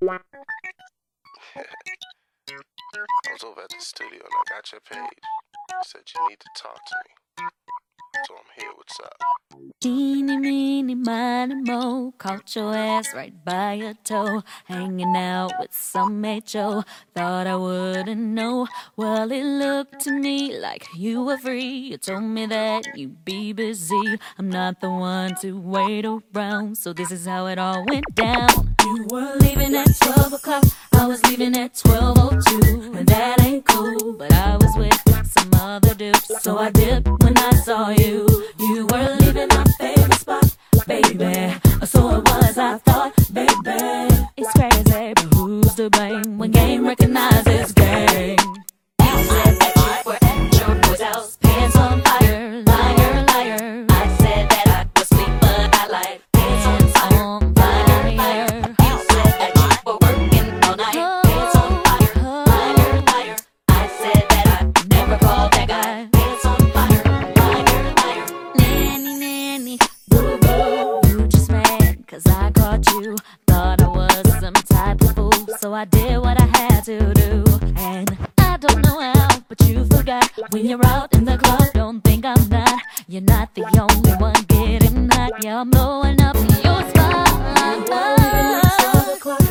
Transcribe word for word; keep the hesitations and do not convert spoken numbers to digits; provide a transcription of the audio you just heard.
I was over at the studio and I got your page. You said you need to talk to me. So I'm here, what's up? Eeny, meeny, miny, mo, caught your ass right by your toe, hanging out with some H O. Thought I wouldn't know. Well, it looked to me like you were free. You told me that you'd be busy. I'm not the one to wait around, so this is how it all went down. You were leaving at twelve o'clock, I was leaving at twelve oh two, and that ain't cool, but I was with some other dude, so I dipped when I saw you. You were leaving my favorite spot, baby, so it was, I thought, baby. It's crazy, but who's to blame when game recognizes game? You said that you were at your boy's house, pants on fire, liar, liar. I said that I was asleep, but I lied, pants on fire, liar, liar. You said that you were working all night, pants on fire, liar, liar. I said that I never called that guy, pants on fire, liar, liar. Nanny, nanny, boo, boo. You just mad cause I caught you. Thought I was some type of fool, so I did what I had to do. And I don't know how, but you forgot. When you're out in the club, don't think I'm not. You're not the only one getting hot. Yeah, I'm blowing up your spot.